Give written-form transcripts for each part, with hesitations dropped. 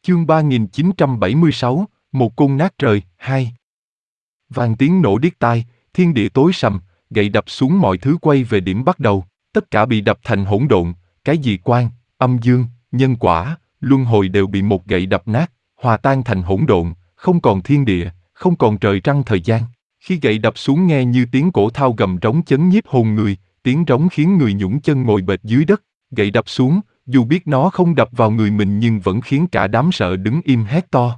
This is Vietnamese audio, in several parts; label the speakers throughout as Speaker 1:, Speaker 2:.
Speaker 1: Chương 3976, một côn nát trời, 2. Vang tiếng nổ điếc tai, thiên địa tối sầm, gậy đập xuống mọi thứ quay về điểm bắt đầu, tất cả bị đập thành hỗn độn, cái gì quan, âm dương, nhân quả, luân hồi đều bị một gậy đập nát, hòa tan thành hỗn độn, không còn thiên địa, không còn trời trăng thời gian. Khi gậy đập xuống nghe như tiếng cổ thao gầm rống chấn nhiếp hồn người, tiếng rống khiến người nhũn chân ngồi bệt dưới đất, gậy đập xuống, dù biết nó không đập vào người mình nhưng vẫn khiến cả đám sợ đứng im hét to.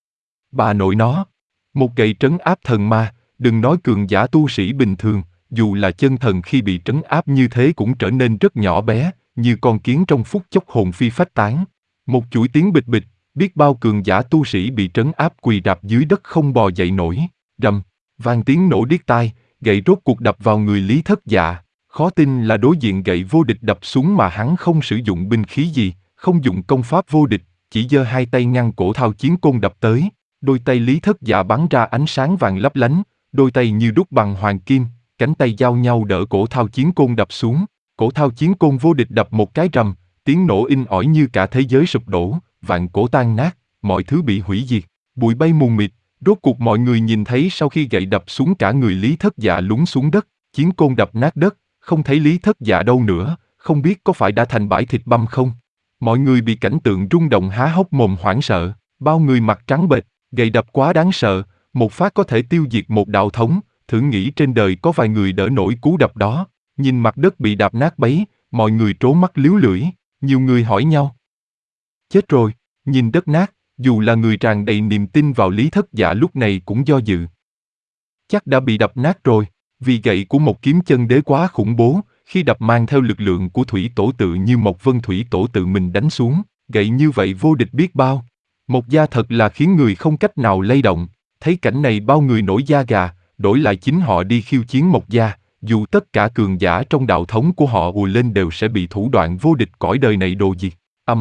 Speaker 1: Bà nội nó! Một gậy trấn áp thần ma, đừng nói cường giả tu sĩ bình thường, dù là chân thần khi bị trấn áp như thế cũng trở nên rất nhỏ bé, như con kiến trong phút chốc hồn phi phách tán. Một chuỗi tiếng bịch bịch, biết bao cường giả tu sĩ bị trấn áp quỳ rạp dưới đất không bò dậy nổi. Rầm, vang tiếng nổ điếc tai, gậy rốt cuộc đập vào người Lý Thất Dạ. Khó tin là đối diện gậy vô địch đập xuống mà hắn không sử dụng binh khí gì, không dùng công pháp vô địch, chỉ giơ hai tay ngăn cổ thao chiến côn đập tới. Đôi tay Lý Thất Dạ bắn ra ánh sáng vàng lấp lánh, đôi tay như đúc bằng hoàng kim, cánh tay giao nhau đỡ cổ thao chiến côn đập xuống. Cổ thao chiến côn vô địch đập một cái rầm, tiếng nổ in ỏi như cả thế giới sụp đổ, vạn cổ tan nát, mọi thứ bị hủy diệt, bụi bay mù mịt. Rốt cuộc mọi người nhìn thấy sau khi gậy đập xuống cả người Lý Thất Dạ lún xuống đất, chiến côn đập nát đất, không thấy Lý Thất Dạ đâu nữa, không biết có phải đã thành bãi thịt băm không? Mọi người bị cảnh tượng rung động há hốc mồm hoảng sợ, bao người mặt trắng bệch, gậy đập quá đáng sợ, một phát có thể tiêu diệt một đạo thống, thử nghĩ trên đời có vài người đỡ nổi cú đập đó. Nhìn mặt đất bị đạp nát bấy, mọi người trố mắt líu lưỡi, nhiều người hỏi nhau. Chết rồi, nhìn đất nát, dù là người tràn đầy niềm tin vào Lý Thất Dạ lúc này cũng do dự. Chắc đã bị đập nát rồi, vì gậy của một kiếm chân đế quá khủng bố, khi đập mang theo lực lượng của thủy tổ tự như một vân thủy tổ tự mình đánh xuống, gậy như vậy vô địch biết bao. Một gia thật là khiến người không cách nào lay động, thấy cảnh này bao người nổi da gà, đổi lại chính họ đi khiêu chiến một gia, dù tất cả cường giả trong đạo thống của họ ùa lên đều sẽ bị thủ đoạn vô địch cõi đời này đồ diệt.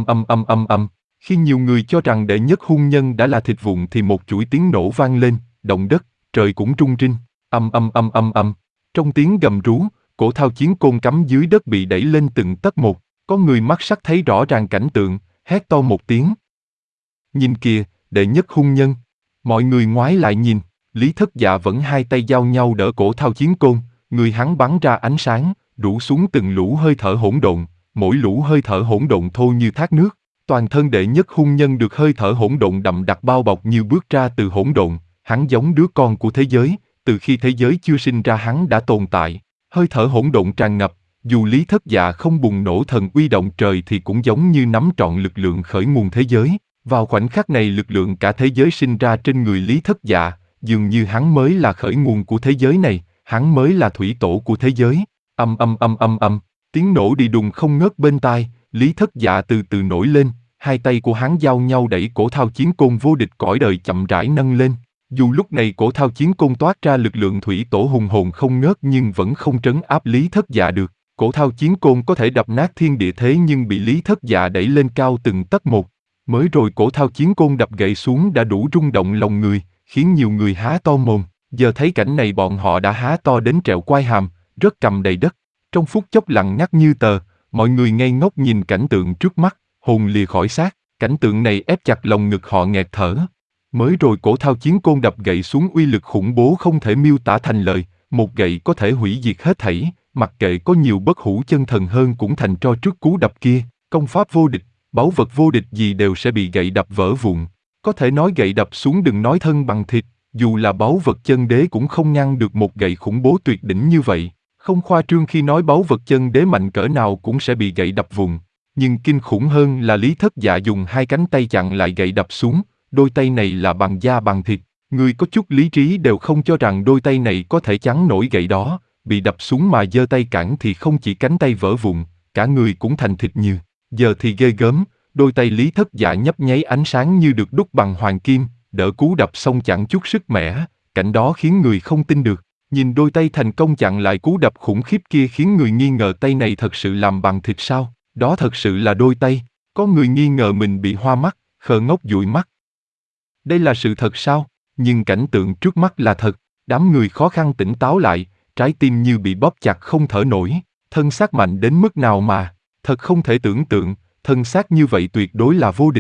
Speaker 1: Khi nhiều người cho rằng đệ nhất hung nhân đã là thịt vụn thì một chuỗi tiếng nổ vang lên, động đất, trời cũng rung rinh. Trong tiếng gầm rú, cổ thao chiến côn cắm dưới đất bị đẩy lên từng tấc một, có người mắt sắc thấy rõ ràng cảnh tượng, hét to một tiếng. Nhìn kìa, đệ nhất hung nhân. Mọi người ngoái lại nhìn, Lý Thất Dạ vẫn hai tay giao nhau đỡ cổ thao chiến côn, người hắn bắn ra ánh sáng, rủ xuống từng lũ hơi thở hỗn độn, mỗi lũ hơi thở hỗn độn thô như thác nước. Toàn thân đệ nhất hung nhân được hơi thở hỗn độn đậm đặc bao bọc như bước ra từ hỗn độn, hắn giống đứa con của thế giới, từ khi thế giới chưa sinh ra hắn đã tồn tại. Hơi thở hỗn độn tràn ngập, dù Lý Thất Dạ không bùng nổ thần uy động trời thì cũng giống như nắm trọn lực lượng khởi nguồn thế giới. Vào khoảnh khắc này lực lượng cả thế giới sinh ra trên người Lý Thất Dạ, dường như hắn mới là khởi nguồn của thế giới này, hắn mới là thủy tổ của thế giới. Tiếng nổ đi đùng không ngớt bên tai, Lý Thất Dạ từ từ nổi lên, hai tay của hắn giao nhau đẩy cổ thao chiến côn vô địch cõi đời chậm rãi nâng lên. Dù lúc này cổ thao chiến côn toát ra lực lượng thủy tổ hùng hồn không ngớt nhưng vẫn không trấn áp Lý Thất Dạ được. Cổ thao chiến côn có thể đập nát thiên địa thế nhưng bị Lý Thất Dạ đẩy lên cao từng tấc một. Mới rồi cổ thao chiến côn đập gậy xuống đã đủ rung động lòng người, khiến nhiều người há to mồm. Giờ thấy cảnh này bọn họ đã há to đến trẹo quai hàm, rớt cầm đầy đất. Trong phút chốc lặng ngắt như tờ, mọi người ngây ngốc nhìn cảnh tượng trước mắt, hồn lìa khỏi xác. Cảnh tượng này ép chặt lòng ngực họ nghẹt thở. Mới rồi cổ thao chiến côn đập gậy xuống uy lực khủng bố không thể miêu tả thành lời, một gậy có thể hủy diệt hết thảy, mặc kệ có nhiều bất hủ chân thần hơn cũng thành tro trước cú đập kia, công pháp vô địch, báu vật vô địch gì đều sẽ bị gậy đập vỡ vụn. Có thể nói gậy đập xuống đừng nói thân bằng thịt, dù là báu vật chân đế cũng không ngăn được một gậy khủng bố tuyệt đỉnh như vậy. Không khoa trương khi nói báu vật chân đế mạnh cỡ nào cũng sẽ bị gậy đập vụn. Nhưng kinh khủng hơn là Lý Thất Dạ dùng hai cánh tay chặn lại gậy đập xuống, đôi tay này là bằng da bằng thịt. Người có chút lý trí đều không cho rằng đôi tay này có thể chắn nổi gậy đó, bị đập xuống mà giơ tay cản thì không chỉ cánh tay vỡ vụn, cả người cũng thành thịt như. Giờ thì ghê gớm, đôi tay Lý Thất Dạ nhấp nháy ánh sáng như được đúc bằng hoàng kim, đỡ cú đập xong chẳng chút sức mẻ, cảnh đó khiến người không tin được. Nhìn đôi tay thành công chặn lại cú đập khủng khiếp kia khiến người nghi ngờ tay này thật sự làm bằng thịt sao? Đó thật sự là đôi tay. Có người nghi ngờ mình bị hoa mắt, khờ ngốc dụi mắt. Đây là sự thật sao? Nhưng cảnh tượng trước mắt là thật. Đám người khó khăn tỉnh táo lại, trái tim như bị bóp chặt không thở nổi. Thân xác mạnh đến mức nào mà, thật không thể tưởng tượng, thân xác như vậy tuyệt đối là vô địch.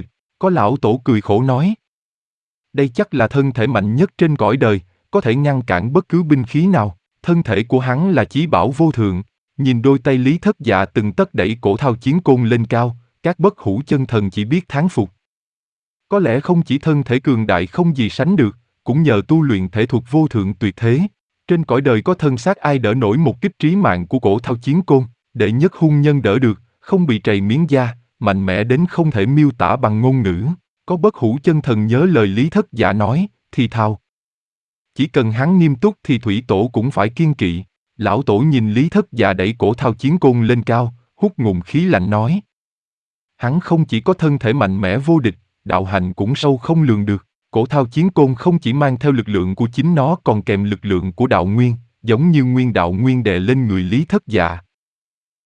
Speaker 1: Có lão tổ cười khổ nói. Đây chắc là thân thể mạnh nhất trên cõi đời, có thể ngăn cản bất cứ binh khí nào. Thân thể của hắn là chí bảo vô thượng. Nhìn đôi tay Lý Thất Dạ từng tấc đẩy cổ thao chiến côn lên cao, các bất hủ chân thần chỉ biết thán phục. Có lẽ không chỉ thân thể cường đại không gì sánh được, cũng nhờ tu luyện thể thuật vô thượng tuyệt thế. Trên cõi đời có thân xác ai đỡ nổi một kích trí mạng của cổ thao chiến côn, đệ nhất hung nhân đỡ được, không bị trầy miếng da, mạnh mẽ đến không thể miêu tả bằng ngôn ngữ. Có bất hủ chân thần nhớ lời Lý Thất Dạ nói, thì thào. Chỉ cần hắn nghiêm túc thì thủy tổ cũng phải kiên kỵ. Lão tổ nhìn Lý Thất Dạ đẩy cổ thao chiến côn lên cao, hút ngụm khí lạnh nói. Hắn không chỉ có thân thể mạnh mẽ vô địch, đạo hành cũng sâu không lường được. Cổ thao chiến côn không chỉ mang theo lực lượng của chính nó còn kèm lực lượng của đạo nguyên, giống như nguyên đạo nguyên đè lên người Lý Thất Dạ,